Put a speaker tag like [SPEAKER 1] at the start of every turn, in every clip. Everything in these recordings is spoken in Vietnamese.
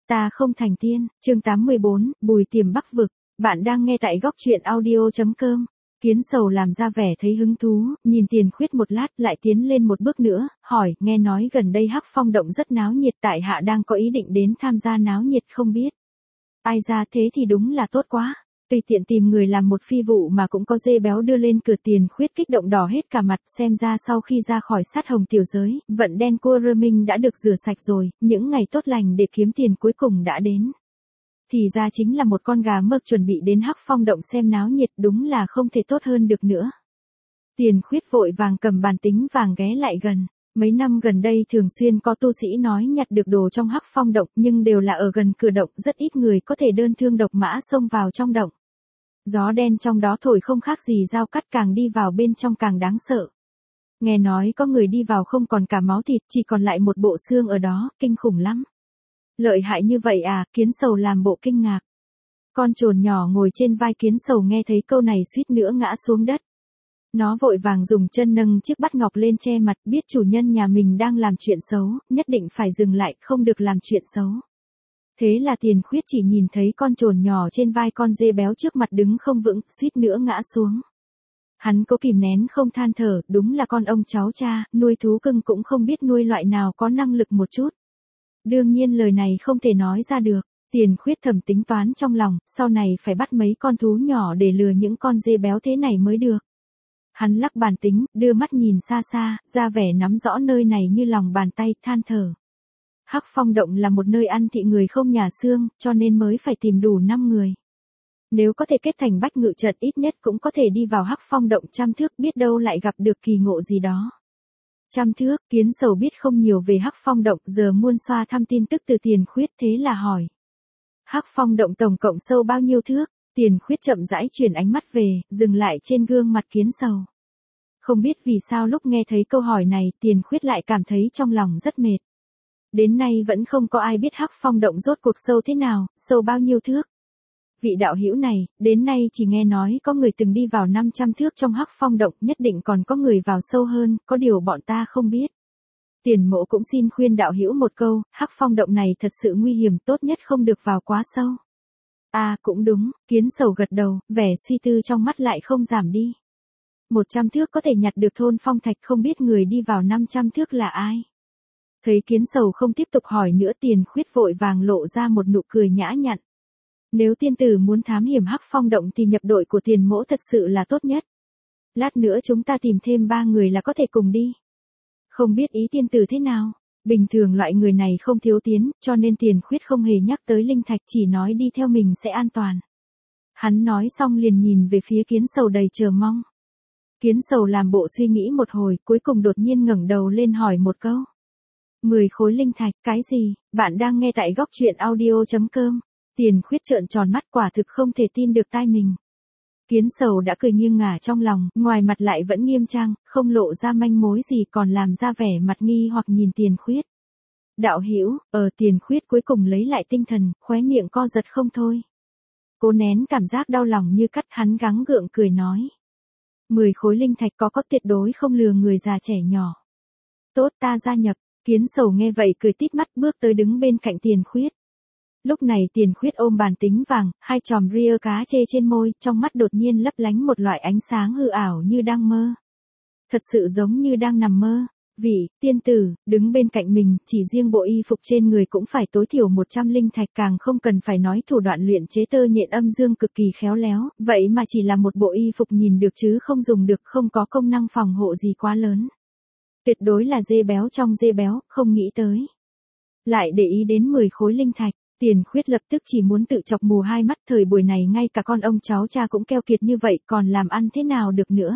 [SPEAKER 1] Ta không thành tiên, chương 84, Bùi Tiềm Bắc Vực. Bạn đang nghe tại góc truyện audio.com. Kiến Sầu làm ra vẻ thấy hứng thú, nhìn Tiền Khuyết một lát lại tiến lên một bước nữa, hỏi, nghe nói gần đây Hắc Phong động rất náo nhiệt, tại hạ đang có ý định đến tham gia náo nhiệt không biết. Ai ra thế thì đúng là tốt quá. Tùy tiện tìm người làm một phi vụ mà cũng có dê béo đưa lên cửa. Tiền Khuyết kích động đỏ hết cả mặt, xem ra sau khi ra khỏi sát hồng tiểu giới, vận đen cua rơ minh đã được rửa sạch rồi, những ngày tốt lành để kiếm tiền cuối cùng đã đến. Thì ra chính là một con gà mực chuẩn bị đến Hắc Phong động xem náo nhiệt, đúng là không thể tốt hơn được nữa. Tiền Khuyết vội vàng cầm bàn tính vàng ghé lại gần. Mấy năm gần đây thường xuyên có tu sĩ nói nhặt được đồ trong Hắc Phong động, nhưng đều là ở gần cửa động, rất ít người có thể đơn thương độc mã xông vào trong động. Gió đen trong đó thổi không khác gì dao cắt, càng đi vào bên trong càng đáng sợ. Nghe nói có người đi vào không còn cả máu thịt, chỉ còn lại một bộ xương ở đó, kinh khủng lắm. Lợi hại như vậy à? Kiến Sầu làm bộ kinh ngạc. Con trồn nhỏ ngồi trên vai Kiến Sầu nghe thấy câu này suýt nữa ngã xuống đất. Nó vội vàng dùng chân nâng chiếc bát ngọc lên che mặt, biết chủ nhân nhà mình đang làm chuyện xấu, nhất định phải dừng lại, không được làm chuyện xấu. Thế là Tiền Khuyết chỉ nhìn thấy con trồn nhỏ trên vai con dê béo trước mặt đứng không vững, suýt nữa ngã xuống. Hắn cố kìm nén không than thở, đúng là con ông cháu cha, nuôi thú cưng cũng không biết nuôi loại nào có năng lực một chút. Đương nhiên lời này không thể nói ra được. Tiền Khuyết thầm tính toán trong lòng, sau này phải bắt mấy con thú nhỏ để lừa những con dê béo thế này mới được. Hắn lắc bàn tính, đưa mắt nhìn xa xa, ra vẻ nắm rõ nơi này như lòng bàn tay, than thở. Hắc Phong động là một nơi ăn thịt người không nhà xương, cho nên mới phải tìm đủ 5 người. Nếu có thể kết thành bách ngự trận, ít nhất cũng có thể đi vào Hắc Phong động 100 thước, biết đâu lại gặp được kỳ ngộ gì đó. 100 thước, Kiến Sầu biết không nhiều về Hắc Phong động, giờ muôn xoa thăm tin tức từ Tiền Khuyết, thế là hỏi. Hắc Phong động tổng cộng sâu bao nhiêu thước? Tiền Khuyết chậm rãi chuyển ánh mắt về, dừng lại trên gương mặt Kiến Sầu. Không biết vì sao lúc nghe thấy câu hỏi này, Tiền Khuyết lại cảm thấy trong lòng rất mệt. Đến nay vẫn không có ai biết Hắc Phong động rốt cuộc sâu thế nào, sâu bao nhiêu thước. Vị đạo hữu này, đến nay chỉ nghe nói có người từng đi vào 500 thước trong Hắc Phong động, nhất định còn có người vào sâu hơn, có điều bọn ta không biết. Tiền Mỗ cũng xin khuyên đạo hữu một câu, Hắc Phong động này thật sự nguy hiểm, tốt nhất không được vào quá sâu. À cũng đúng, Kiến Sầu gật đầu, vẻ suy tư trong mắt lại không giảm đi. 100 thước có thể nhặt được thôn phong thạch, không biết người đi vào 500 thước là ai. Thấy Kiến Sầu không tiếp tục hỏi nữa, Tiền Khuyết vội vàng lộ ra một nụ cười nhã nhặn. Nếu tiên tử muốn thám hiểm Hắc Phong động thì nhập đội của Tiền Mỗ thật sự là tốt nhất. Lát nữa chúng ta tìm thêm 3 người là có thể cùng đi. Không biết ý tiên tử thế nào? Bình thường loại người này không thiếu tiến, cho nên Tiền Khuyết không hề nhắc tới linh thạch, chỉ nói đi theo mình sẽ an toàn. Hắn nói xong liền nhìn về phía Kiến Sầu đầy chờ mong. Kiến Sầu làm bộ suy nghĩ một hồi, cuối cùng đột nhiên ngẩng đầu lên hỏi một câu. 10 khối linh thạch, cái gì? Bạn đang nghe tại góc truyện audio.com. Tiền Khuyết trợn tròn mắt, quả thực không thể tin được tai mình. Kiến Sầu đã cười nghiêng ngả trong lòng, ngoài mặt lại vẫn nghiêm trang, không lộ ra manh mối gì, còn làm ra vẻ mặt nghi hoặc nhìn Tiền Khuyết. Đạo hữu, Tiền Khuyết cuối cùng lấy lại tinh thần, khóe miệng co giật không thôi. Cố nén cảm giác đau lòng như cắt, hắn gắng gượng cười nói. 10 khối linh thạch có tuyệt đối không lừa người già trẻ nhỏ. Tốt, ta gia nhập. Kiến Sầu nghe vậy cười tít mắt, bước tới đứng bên cạnh Tiền Khuyết. Lúc này Tiền Khuyết ôm bàn tính vàng, hai chòm ria cá chê trên môi, trong mắt đột nhiên lấp lánh một loại ánh sáng hư ảo như đang mơ. Thật sự giống như đang nằm mơ. Vị tiên tử đứng bên cạnh mình, chỉ riêng bộ y phục trên người cũng phải tối thiểu 100 linh thạch, càng không cần phải nói thủ đoạn luyện chế tơ nhện âm dương cực kỳ khéo léo, vậy mà chỉ là một bộ y phục nhìn được chứ không dùng được, không có công năng phòng hộ gì quá lớn. Tuyệt đối là dê béo trong dê béo, không nghĩ tới. Lại để ý đến 10 khối linh thạch, Tiền Khuyết lập tức chỉ muốn tự chọc mù hai mắt, thời buổi này ngay cả con ông cháu cha cũng keo kiệt như vậy, còn làm ăn thế nào được nữa.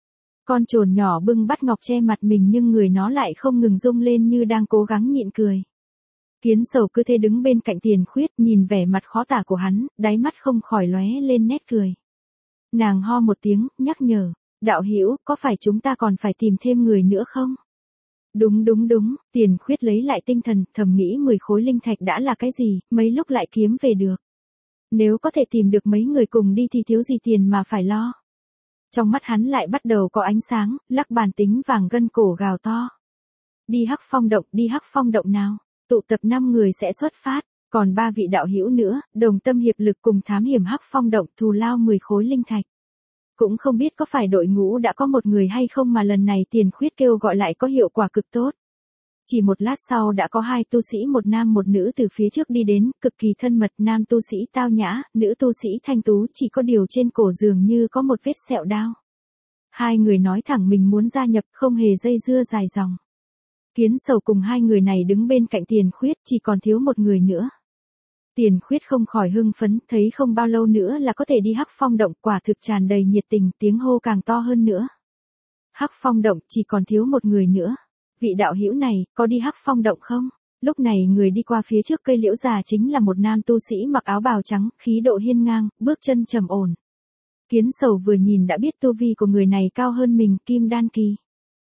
[SPEAKER 1] Con trồn nhỏ bưng bát ngọc che mặt mình nhưng người nó lại không ngừng rung lên như đang cố gắng nhịn cười. Kiến Sầu cứ thế đứng bên cạnh Tiền Khuyết, nhìn vẻ mặt khó tả của hắn, đáy mắt không khỏi lóe lên nét cười. Nàng ho một tiếng, nhắc nhở. Đạo hữu, có phải chúng ta còn phải tìm thêm người nữa không? Đúng, Tiền Khuyết lấy lại tinh thần, thầm nghĩ 10 khối linh thạch đã là cái gì, mấy lúc lại kiếm về được. Nếu có thể tìm được mấy người cùng đi thì thiếu gì tiền mà phải lo. Trong mắt hắn lại bắt đầu có ánh sáng, lắc bàn tính vàng gân cổ gào to. Đi Hắc Phong động nào, tụ tập 5 người sẽ xuất phát. Còn 3 vị đạo hữu nữa, đồng tâm hiệp lực cùng thám hiểm Hắc Phong động thù lao 10 khối linh thạch. Cũng không biết có phải đội ngũ đã có một người hay không mà lần này Tiền Khuyết kêu gọi lại có hiệu quả cực tốt. Chỉ một lát sau đã có 2 tu sĩ một nam một nữ từ phía trước đi đến, cực kỳ thân mật, nam tu sĩ tao nhã, nữ tu sĩ thanh tú, chỉ có điều trên cổ dường như có một vết sẹo đao. 2 người nói thẳng mình muốn gia nhập, không hề dây dưa dài dòng. Kiến Sầu cùng 2 người này đứng bên cạnh Tiền Khuyết, chỉ còn thiếu một người nữa. Tiền Khuyết không khỏi hưng phấn, thấy không bao lâu nữa là có thể đi Hắc Phong động, quả thực tràn đầy nhiệt tình, tiếng hô càng to hơn nữa. Hắc Phong động chỉ còn thiếu một người nữa. Vị đạo hữu này, có đi Hắc Phong động không? Lúc này người đi qua phía trước cây liễu già chính là một nam tu sĩ mặc áo bào trắng, khí độ hiên ngang, bước chân trầm ổn. Kiến Sầu vừa nhìn đã biết tu vi của người này cao hơn mình, kim đan kỳ.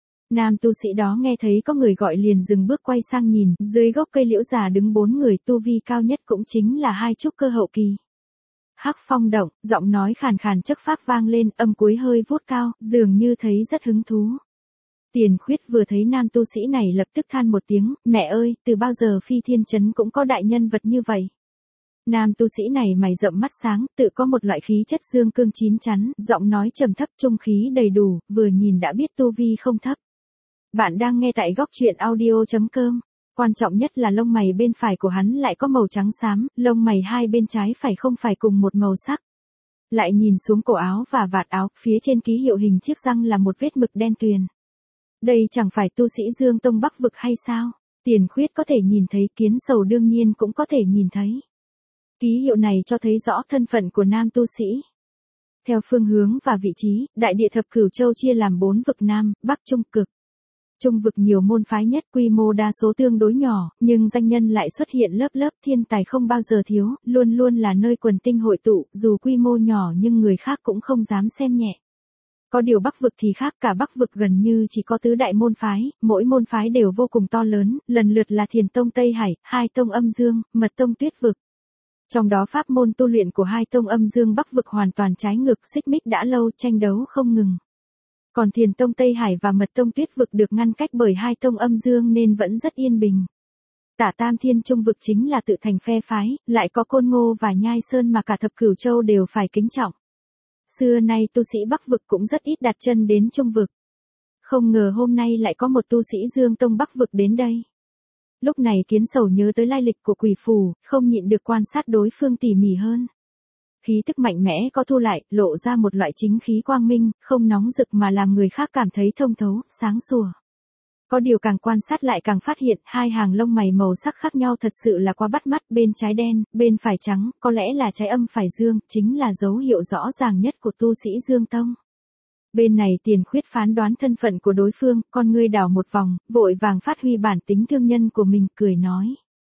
[SPEAKER 1] Nam tu sĩ đó nghe thấy có người gọi liền dừng bước quay sang nhìn, dưới gốc cây liễu già đứng 4 người, tu vi cao nhất cũng chính là 2 trúc cơ hậu kỳ. Hắc Phong động, giọng nói khàn khàn chất phác vang lên, âm cuối hơi vút cao, dường như thấy rất hứng thú. Tiền Khuyết vừa thấy nam tu sĩ này lập tức than một tiếng, mẹ ơi, từ bao giờ Phi Thiên Trấn cũng có đại nhân vật như vậy. Nam tu sĩ này mày rậm mắt sáng, tự có một loại khí chất dương cương chín chắn, giọng nói trầm thấp trung khí đầy đủ, vừa nhìn đã biết tu vi không thấp. Bạn đang nghe tại góc truyện audio.com. Quan trọng nhất là lông mày bên phải của hắn lại có màu trắng xám, lông mày hai bên trái phải không phải cùng một màu sắc. Lại nhìn xuống cổ áo và vạt áo, phía trên ký hiệu hình chiếc răng là một vết mực đen tuyền. Đây chẳng phải tu sĩ Dương Tông Bắc vực hay sao? Tiền Khuyết có thể nhìn thấy, Kiến Sầu đương nhiên cũng có thể nhìn thấy. Ký hiệu này cho thấy rõ thân phận của nam tu sĩ. Theo phương hướng và vị trí, đại địa thập cửu châu chia làm 4 vực Nam, Bắc, Trung, Cực. Trung vực nhiều môn phái nhất, quy mô đa số tương đối nhỏ, nhưng danh nhân lại xuất hiện lớp lớp, thiên tài không bao giờ thiếu, luôn luôn là nơi quần tinh hội tụ, dù quy mô nhỏ nhưng người khác cũng không dám xem nhẹ. Có điều Bắc vực thì khác, cả Bắc vực gần như chỉ có tứ đại môn phái, mỗi môn phái đều vô cùng to lớn, lần lượt là Thiền Tông Tây Hải, Hai Tông Âm Dương, Mật Tông Tuyết vực. Trong đó pháp môn tu luyện của Hai Tông Âm Dương Bắc vực hoàn toàn trái ngược, xích mích đã lâu, tranh đấu không ngừng. Còn Thiền Tông Tây Hải và Mật Tông Tuyết vực được ngăn cách bởi Hai Tông Âm Dương nên vẫn rất yên bình. Tả Tam Thiên Trung vực chính là tự thành phe phái, lại có Côn Ngô và Nhai Sơn mà cả thập cửu châu đều phải kính trọng. Xưa nay tu sĩ Bắc vực cũng rất ít đặt chân đến Trung vực. Không ngờ hôm nay lại có một tu sĩ Dương Tông Bắc vực đến đây. Lúc này Kiến Sầu nhớ tới lai lịch của quỷ phù, không nhịn được quan sát đối phương tỉ mỉ hơn. Khí tức mạnh mẽ có thu lại, lộ ra một loại chính khí quang minh, không nóng rực mà làm người khác cảm thấy thông thấu, sáng sủa. Có điều càng quan sát lại càng phát hiện, hai hàng lông mày màu sắc khác nhau thật sự là quá bắt mắt, bên trái đen, bên phải trắng, có lẽ là trái âm phải dương, chính là dấu hiệu rõ ràng nhất của tu sĩ Dương Tông. Bên này Tiền Khuyết phán đoán thân phận của đối phương, con ngươi đảo một vòng, vội vàng phát huy bản tính thương nhân của mình, cười nói.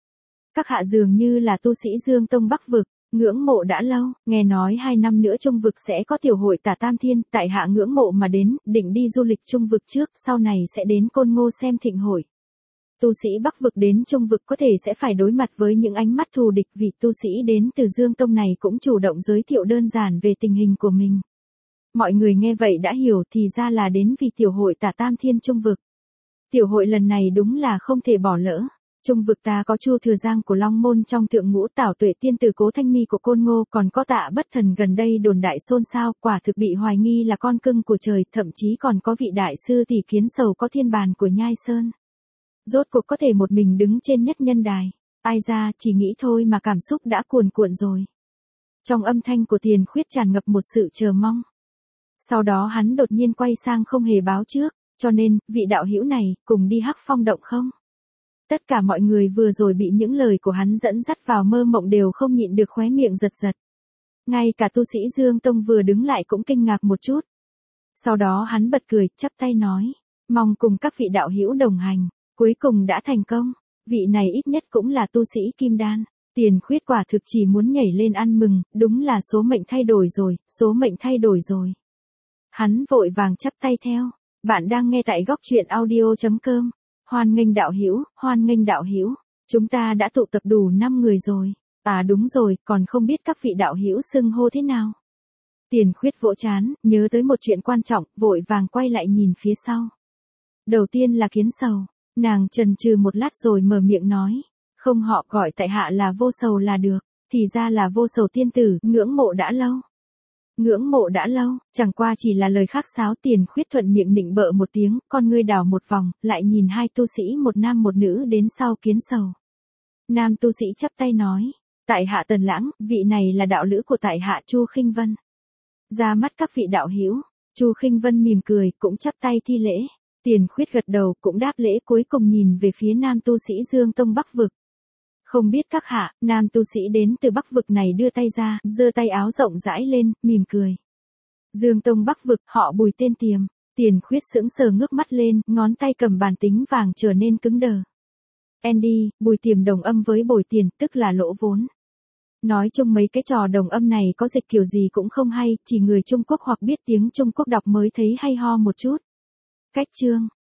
[SPEAKER 1] Các hạ dường như là tu sĩ Dương Tông Bắc vực. Ngưỡng mộ đã lâu, nghe nói 2 năm nữa Trung vực sẽ có tiểu hội Tả Tam Thiên, tại hạ ngưỡng mộ mà đến, định đi du lịch Trung vực trước, sau này sẽ đến Côn Ngô xem thịnh hội. Tu sĩ Bắc vực đến Trung vực có thể sẽ phải đối mặt với những ánh mắt thù địch, vì tu sĩ đến từ Dương Tông này cũng chủ động giới thiệu đơn giản về tình hình của mình. Mọi người nghe vậy đã hiểu, thì ra là đến vì tiểu hội Tả Tam Thiên Trung vực. Tiểu hội lần này đúng là không thể bỏ lỡ. Trung vực ta có Chu Thừa Giang của Long Môn trong Thượng Ngũ Tảo Tuệ Tiên tử Cố Thanh Mi của Côn Ngô, còn có Tạ Bất Thần gần đây đồn đại xôn xao, quả thực bị hoài nghi là con cưng của trời, thậm chí còn có vị đại sư tỷ Kiến Sầu có thiên bàn của Nhai Sơn. Rốt cuộc có thể một mình đứng trên nhất nhân đài, ai ra, chỉ nghĩ thôi mà cảm xúc đã cuồn cuộn rồi. Trong âm thanh của Tiền Khuyết tràn ngập một sự chờ mong. Sau đó hắn đột nhiên quay sang không hề báo trước, cho nên, vị đạo hữu này, cùng đi Hắc Phong động không? Tất cả mọi người vừa rồi bị những lời của hắn dẫn dắt vào mơ mộng đều không nhịn được khóe miệng giật giật. Ngay cả tu sĩ Dương Tông vừa đứng lại cũng kinh ngạc một chút. Sau đó hắn bật cười, chắp tay nói, mong cùng các vị đạo hữu đồng hành, cuối cùng đã thành công, vị này ít nhất cũng là tu sĩ Kim Đan. Tiền Khuyết quả thực chỉ muốn nhảy lên ăn mừng, đúng là số mệnh thay đổi rồi, số mệnh thay đổi rồi. Hắn vội vàng chắp tay theo, bạn đang nghe tại góc truyện audio.com. Hoan nghênh đạo hữu, hoan nghênh đạo hữu, chúng ta đã tụ tập đủ 5 người rồi. À đúng rồi, còn không biết các vị đạo hữu xưng hô thế nào. Tiền Khuyết vỗ trán, nhớ tới một chuyện quan trọng, vội vàng quay lại nhìn phía sau. Đầu tiên là Kiến Sầu, nàng chần chừ một lát rồi mở miệng nói, Không, họ gọi tại hạ là Vô Sầu là được. Thì ra là Vô Sầu tiên tử, ngưỡng mộ đã lâu. Ngưỡng mộ đã lâu, chẳng qua chỉ là lời khách sáo. Tiền Khuyết thuận miệng nịnh bợ một tiếng, con ngươi đảo một vòng, lại nhìn hai tu sĩ một nam một nữ đến sau Kiến Sầu. Nam tu sĩ chắp tay nói, tại hạ Tần Lãng, vị này là đạo lữ của tại hạ Chu Khinh Vân. Ra mắt các vị đạo hữu. Chu Khinh Vân mỉm cười, cũng chắp tay thi lễ. Tiền Khuyết gật đầu, cũng đáp lễ, cuối cùng nhìn về phía nam tu sĩ Dương Tông Bắc Vực. Không biết các hạ, nam tu sĩ đến từ Bắc Vực này đưa tay ra, giơ tay áo rộng rãi lên, mỉm cười. Dương Tông Bắc Vực, họ Bùi tên Tiềm. Tiền Khuyết sững sờ ngước mắt lên, ngón tay cầm bàn tính vàng trở nên cứng đờ. Andy, Bùi Tiềm đồng âm với bồi tiền, tức là lỗ vốn. Nói chung mấy cái trò đồng âm này có dịch kiểu gì cũng không hay, chỉ người Trung Quốc hoặc biết tiếng Trung Quốc đọc mới thấy hay ho một chút. Cách chương